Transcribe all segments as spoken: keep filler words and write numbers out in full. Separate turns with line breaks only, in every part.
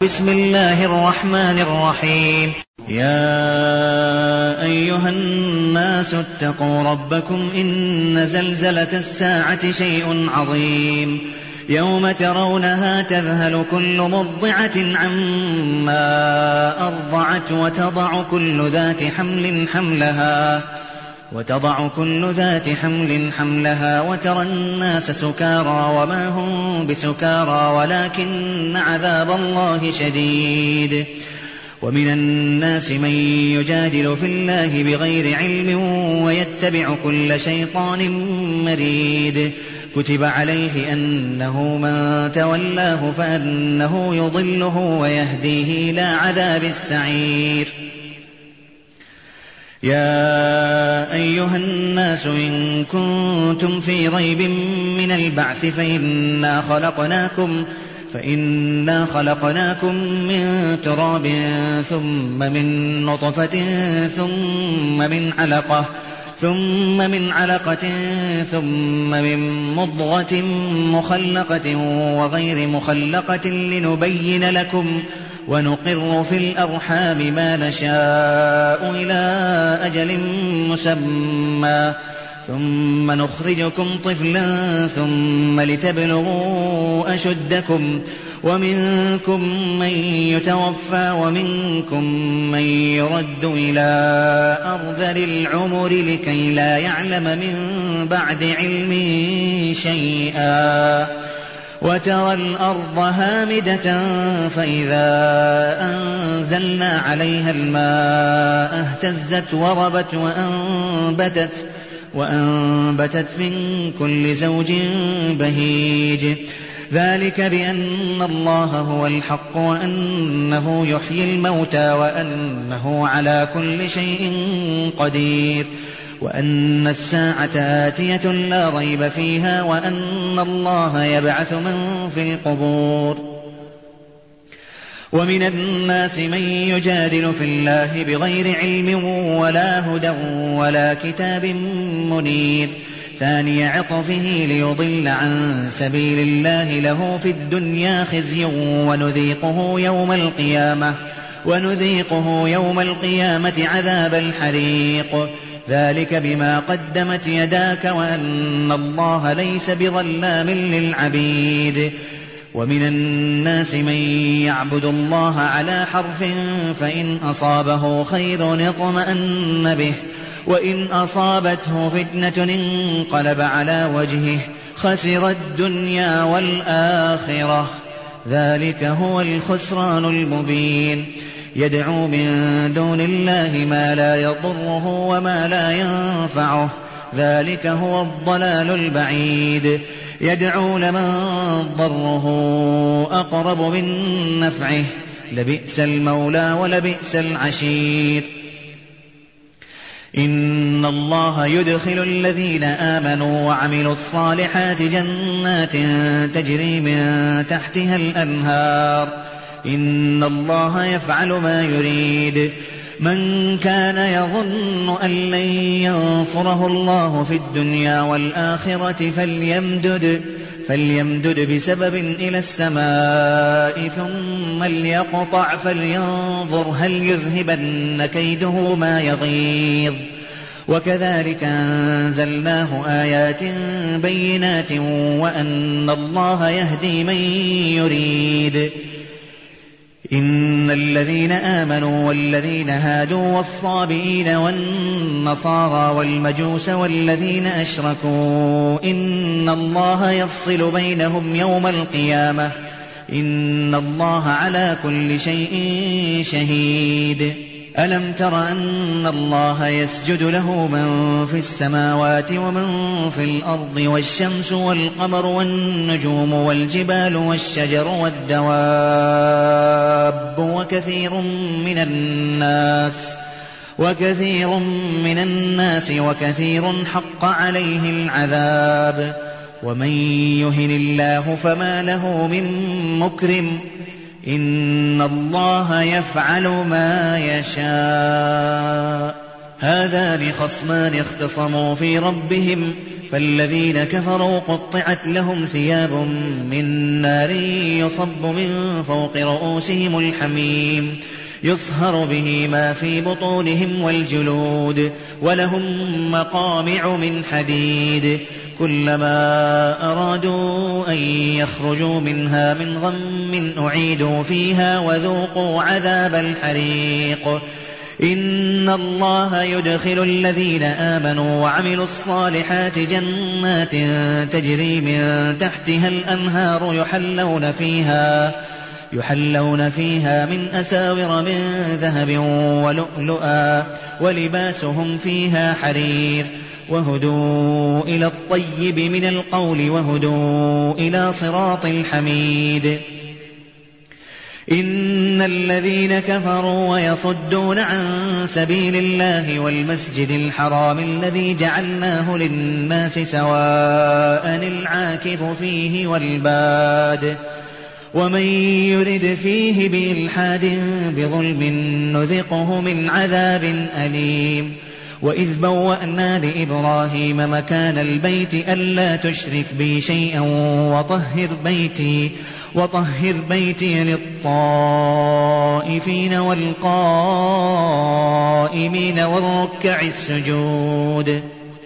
بسم الله الرحمن الرحيم. يا أيها الناس اتقوا ربكم إن زلزلة الساعة شيء عظيم يوم ترونها تذهل كل مرضعة عما أرضعت وتضع كل ذات حمل حملها وتضع كل ذات حمل حملها وترى الناس سكارى وما هم بسكارى ولكن عذاب الله شديد. ومن الناس من يجادل في الله بغير علم ويتبع كل شيطان مريد. كتب عليه أنه من تولاه فأنه يضله ويهديه إلى عذاب السعير. يا أيها الناس إن كنتم في ريب من البعث فإنا خلقناكم فإنا خلقناكم من تراب ثم من نطفة ثم من علقة ثم من علقة ثم من مضغة مخلقة وغير مخلقة لنبين لكم ونقر في الأرحام ما نشاء إلى أجل مسمى ثم نخرجكم طفلا ثم لتبلغوا أشدكم ومنكم من يتوفى ومنكم من يرد إلى أرذل العمر لكي لا يعلم من بعد علم شيئا. وترى الأرض هامدة فإذا أنزلنا عليها الماء اهتزت وربت وأنبتت, وأنبتت من كل زوج بهيج. ذلك بأن الله هو الحق وأنه يحيي الموتى وأنه على كل شيء قدير وأن الساعة آتية لا ريب فيها وأن الله يبعث من في القبور. ومن الناس من يجادل في الله بغير علم ولا هدى ولا كتاب منير. ثاني عطفه ليضل عن سبيل الله له في الدنيا خزي ونذيقه يوم القيامة ونذيقه يوم القيامة عذاب الحريق. ذلك بما قدمت يداك وأن الله ليس بظلام للعبيد. ومن الناس من يعبد الله على حرف فإن أصابه خير اطمأن به وإن أصابته فتنة انقلب على وجهه خسر الدنيا والآخرة. ذلك هو الخسران المبين. يدعو من دون الله ما لا يضره وما لا ينفعه ذلك هو الضلال البعيد. يدعو لمن ضره أقرب من نفعه لبئس المولى ولبئس العشير. إن الله يدخل الذين آمنوا وعملوا الصالحات جنات تجري من تحتها الأنهار إن الله يفعل ما يريد. من كان يظن أن لن ينصره الله في الدنيا والآخرة فليمدد, فليمدد بسبب إلى السماء ثم ليقطع فلينظر هل يذهبن كيده ما يغيظ. وكذلك أنزلناه آيات بينات وأن الله يهدي من يريد. إن الذين آمنوا والذين هادوا والصابئين والنصارى والمجوس والذين أشركوا إن الله يفصل بينهم يوم القيامة إن الله على كل شيء شهيد. ألم تر أن الله يسجد له من في السماوات ومن في الأرض والشمس والقمر والنجوم والجبال والشجر والدواب وكثير من الناس وكثير من الناس وكثير حق عليه العذاب. ومن يهن الله فما له من مكرم إن الله يفعل ما يشاء. هذان خصمان اختصموا في ربهم فالذين كفروا قطعت لهم ثياب من نار يصب من فوق رؤوسهم الحميم يصهر به ما في بطونهم والجلود ولهم مقامع من حديد كلما أرادوا أن يخرجوا منها من غم أعيدوا فيها وذوقوا عذاب الحريق إن الله يدخل الذين آمنوا وعملوا الصالحات جنات تجري من تحتها الأنهار يحلون فيها يحلون فيها من أساور من ذهب ولؤلؤا ولباسهم فيها حرير وهدوا إلى الطيب من القول وهدوا إلى صراط الحميد إن الذين كفروا ويصدون عن سبيل الله والمسجد الحرام الذي جعلناه للناس سواء العاكف فيه والباد ومن يرد فيه بإلحاد بظلم نذقه من عذاب أليم وإذ بوأنا لإبراهيم مكان البيت ألا تشرك بي شيئا وطهر بيتي وطهر بيتي للطائفين والقائمين والركع السجود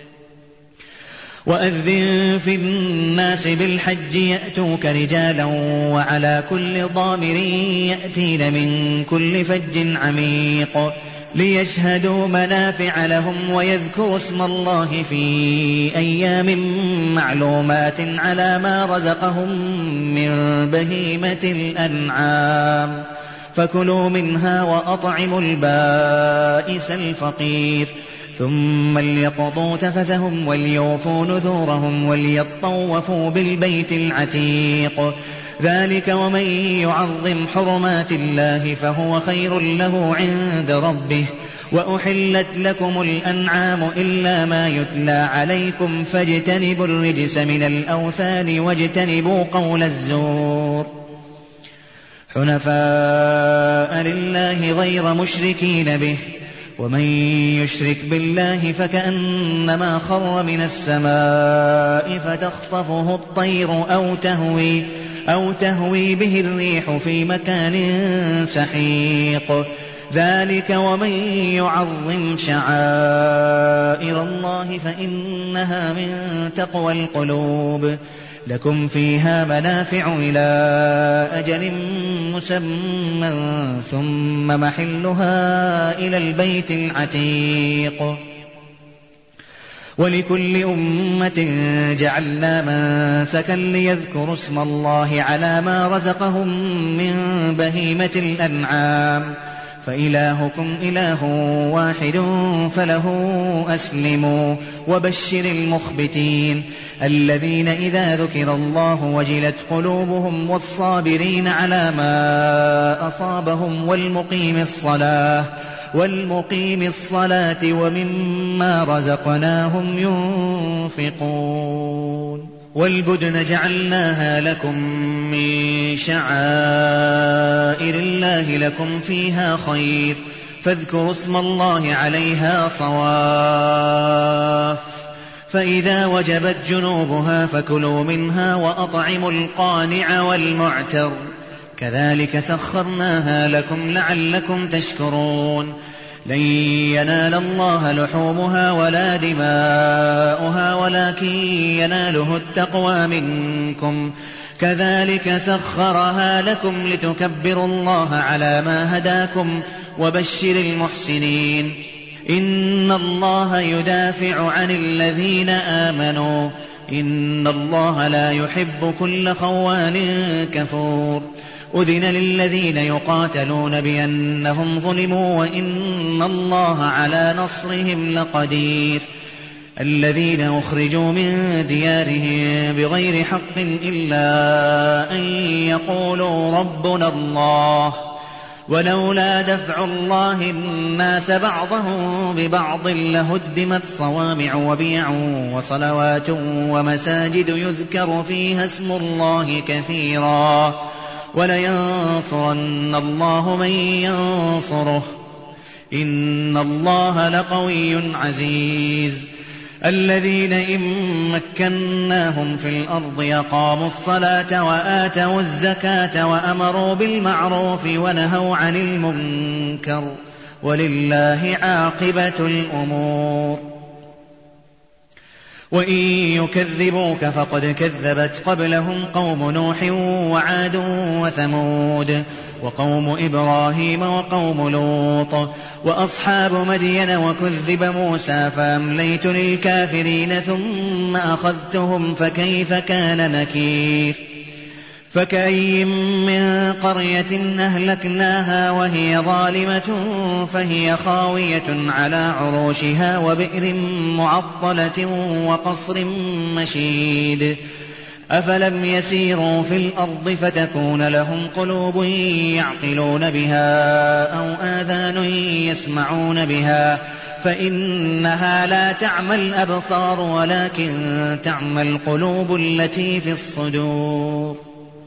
وأذن في الناس بالحج يأتوك رجالا وعلى كل ضامر يأتين من كل فج عميق ليشهدوا منافع لهم ويذكروا اسم الله في أيام معلومات على ما رزقهم من بهيمة الأنعام فكلوا منها وأطعموا البائس الفقير ثم ليقضوا تفثهم وليوفوا نذورهم وليطوفوا بالبيت العتيق ذلك ومن يعظم حرمات الله فهو خير له عند ربه وأحلت لكم الأنعام إلا ما يتلى عليكم فاجتنبوا الرجس من الأوثان واجتنبوا قول الزور حنفاء لله غير مشركين به ومن يشرك بالله فكأنما خر من السماء فتخطفه الطير أو تهوي أو تهوي به الريح في مكان سحيق ذلك ومن يعظم شعائر الله فإنها من تقوى القلوب لكم فيها منافع إلى أجل مسمى ثم محلها إلى البيت العتيق ولكل أمة جعلنا منسكا ليذكروا اسم الله على ما رزقهم من بهيمة الأنعام فإلهكم إله واحد فله أسلموا وبشر المخبتين الذين إذا ذكر الله وجلت قلوبهم والصابرين على ما أصابهم والمقيم الصلاة والمقيم الصلاة ومما رزقناهم ينفقون والبدن جعلناها لكم من شعائر الله لكم فيها خير فاذكروا اسم الله عليها صواف فإذا وجبت جنوبها فكلوا منها وأطعموا القانع والمعتر كذلك سخرناها لكم لعلكم تشكرون لن ينال الله لحومها ولا دماؤها ولكن يناله التقوى منكم كذلك سخرها لكم لتكبروا الله على ما هداكم وبشر المحسنين إن الله يدافع عن الذين آمنوا إن الله لا يحب كل خوان كفور أذن للذين يقاتلون بأنهم ظلموا وإن الله على نصرهم لقدير الذين أخرجوا من ديارهم بغير حق إلا أن يقولوا ربنا الله ولولا دفع الله الناس بعضهم ببعض لهدمت صوامع وبيع وصلوات ومساجد يذكر فيها اسم الله كثيرا ولينصرن الله من ينصره إن الله لقوي عزيز الذين إن مكناهم في الأرض أقاموا الصلاة وآتوا الزكاة وأمروا بالمعروف ونهوا عن المنكر ولله عاقبة الأمور. وإن يكذبوك فقد كذبت قبلهم قوم نوح وعاد وثمود وقوم إبراهيم وقوم لوط وأصحاب مدين وكذب موسى فأمليت للكافرين ثم أخذتهم فكيف كان نكير. فكأي من قرية أهلكناها وهي ظالمة فهي خاوية على عروشها وبئر معطلة وقصر مشيد. أفلم يسيروا في الأرض فتكون لهم قلوب يعقلون بها أو آذان يسمعون بها فإنها لا تعمى الأبصار ولكن تعمى القلوب التي في الصدور.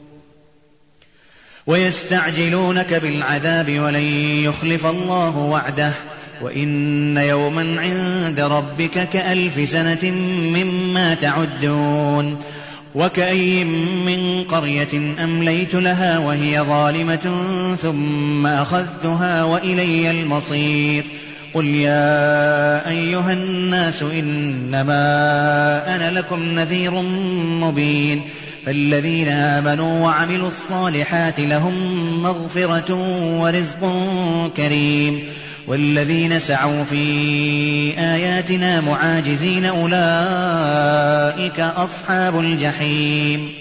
ويستعجلونك بالعذاب ولن يخلف الله وعده وإن يوما عند ربك كألف سنة مما تعدون. وكأي من قرية أمليت لها وهي ظالمة ثم أخذتها وإلي المصير. قل يا أيها الناس إنما أنا لكم نذير مبين. فالذين آمنوا وعملوا الصالحات لهم مغفرة ورزق كريم والذين سعوا في آياتنا معاجزين أولئك أصحاب الجحيم.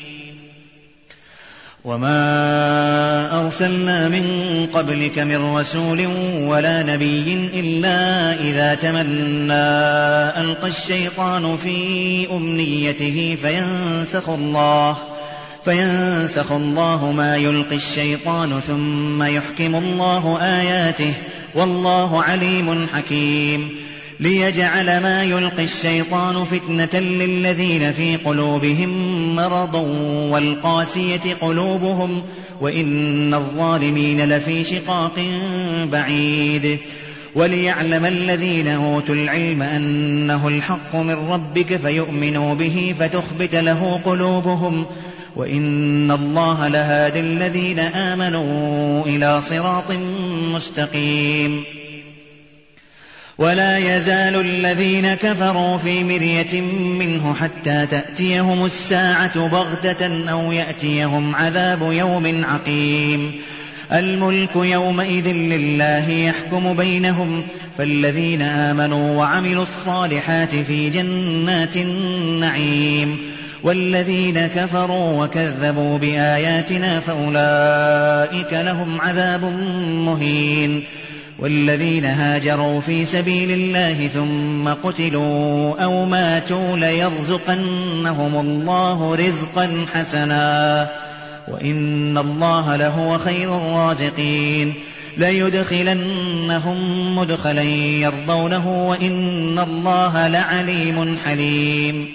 وما أرسلنا من قبلك من رسول ولا نبي إلا إذا تمنى ألقى الشيطان في أمنيته فينسخ الله فينسخ الله ما يلقي الشيطان ثم يحكم الله آياته والله عليم حكيم. ليجعل ما يلقي الشيطان فتنة للذين في قلوبهم مرض والقاسية قلوبهم وإن الظالمين لفي شقاق بعيد. وليعلم الذين أوتوا العلم أنه الحق من ربك فيؤمنوا به فتخبت له قلوبهم وإن الله لهادي الذين آمنوا إلى صراط مستقيم. ولا يزال الذين كفروا في مرية منه حتى تأتيهم الساعة بغتة أو يأتيهم عذاب يوم عقيم. الملك يومئذ لله يحكم بينهم فالذين آمنوا وعملوا الصالحات في جنات النعيم والذين كفروا وكذبوا بآياتنا فأولئك لهم عذاب مهين. والذين هاجروا في سبيل الله ثم قتلوا أو ماتوا ليرزقنهم الله رزقا حسنا وإن الله لهو خير الرازقين. ليدخلنهم مدخلا يرضونه وإن الله لعليم حليم.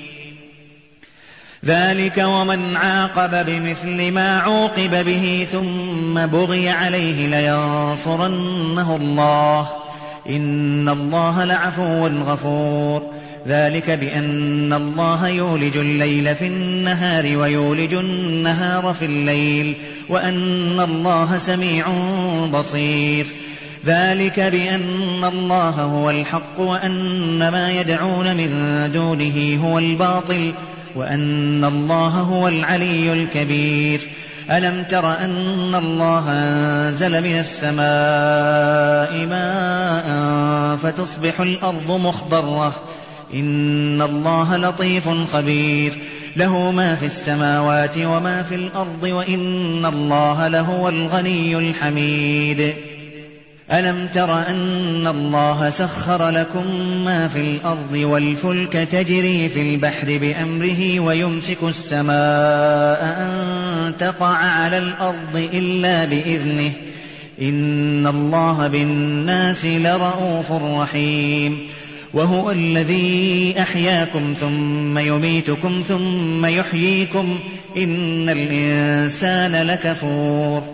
ذلك ومن عاقب بمثل ما عوقب به ثم بغي عليه لينصرنه الله إن الله لعفو غفور. ذلك بأن الله يولج الليل في النهار ويولج النهار في الليل وأن الله سميع بصير. ذلك بأن الله هو الحق وأن ما يدعون من دونه هو الباطل وأن الله هو العلي الكبير. ألم تر أن الله أنزل من السماء ماء فتصبح الأرض مخضرة إن الله لطيف خبير. له ما في السماوات وما في الأرض وإن الله لهو الغني الحميد. ألم تر أن الله سخر لكم ما في الأرض والفلك تجري في البحر بأمره ويمسك السماء أن تقع على الأرض إلا بإذنه إن الله بالناس لرءوف رحيم. وهو الذي أحياكم ثم يميتكم ثم يحييكم إن الإنسان لكفور.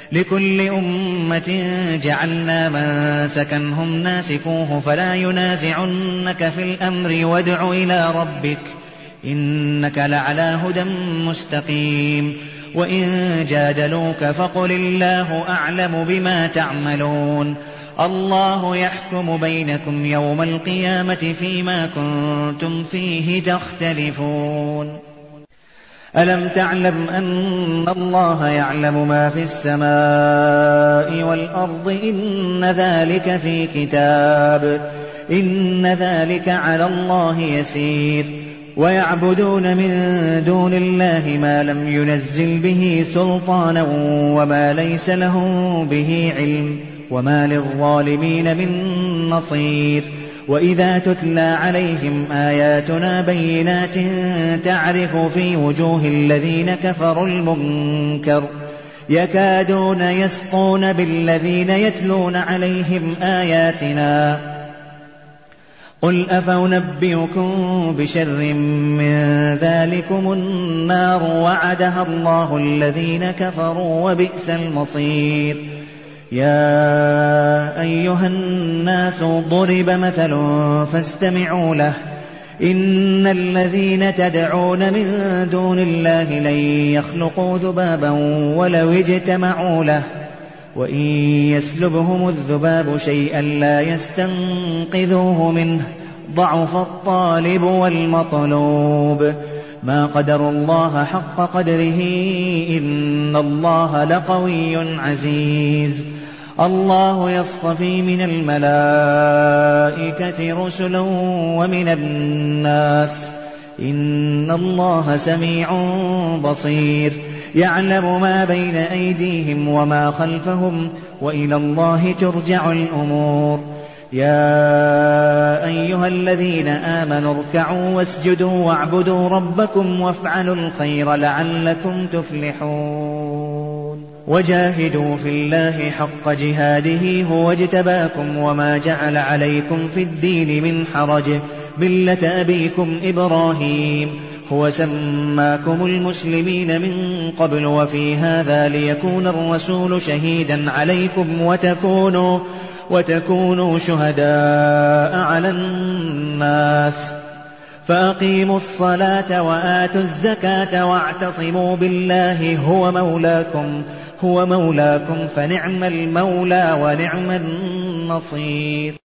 لكل أمة جعلنا منسكا هم ناسكوه فلا ينازعنك في الأمر وادع إلى ربك إنك لعلى هدى مستقيم وإن جادلوك فقل الله أعلم بما تعملون الله يحكم بينكم يوم القيامة فيما كنتم فيه تختلفون ألم تعلم أن الله يعلم ما في السماء والأرض إن ذلك في كتاب إن ذلك على الله يسير ويعبدون من دون الله ما لم ينزل به سلطانا وما ليس لهم به علم وما للظالمين من نصير وإذا تتلى عليهم آياتنا بينات تعرف في وجوه الذين كفروا المنكر يكادون يسطون بالذين يتلون عليهم آياتنا قل أفأنبئكم بشر من ذلكم النار وعدها الله الذين كفروا وبئس المصير يا أيها الناس ضرب مثل فاستمعوا له إن الذين تدعون من دون الله لن يخلقوا ذبابا ولو اجتمعوا له وإن يسلبهم الذباب شيئا لا يستنقذوه منه ضعف الطالب والمطلوب ما قدروا الله حق قدره إن الله لقوي عزيز الله يصطفي من الملائكة رسلا ومن الناس إن الله سميع بصير يعلم ما بين أيديهم وما خلفهم وإلى الله ترجع الأمور يا أيها الذين آمنوا اركعوا واسجدوا واعبدوا ربكم وافعلوا الخير لعلكم تفلحون وجاهدوا في الله حق جهاده هو اجتباكم وما جعل عليكم في الدين من حرج ملة أبيكم إبراهيم هو سماكم المسلمين من قبل وفي هذا ليكون الرسول شهيدا عليكم وتكونوا وتكونوا شهداء على الناس فأقيموا الصلاة وآتوا الزكاة واعتصموا بالله هو مولاكم هو مولاكم فنعم المولى ونعم النصير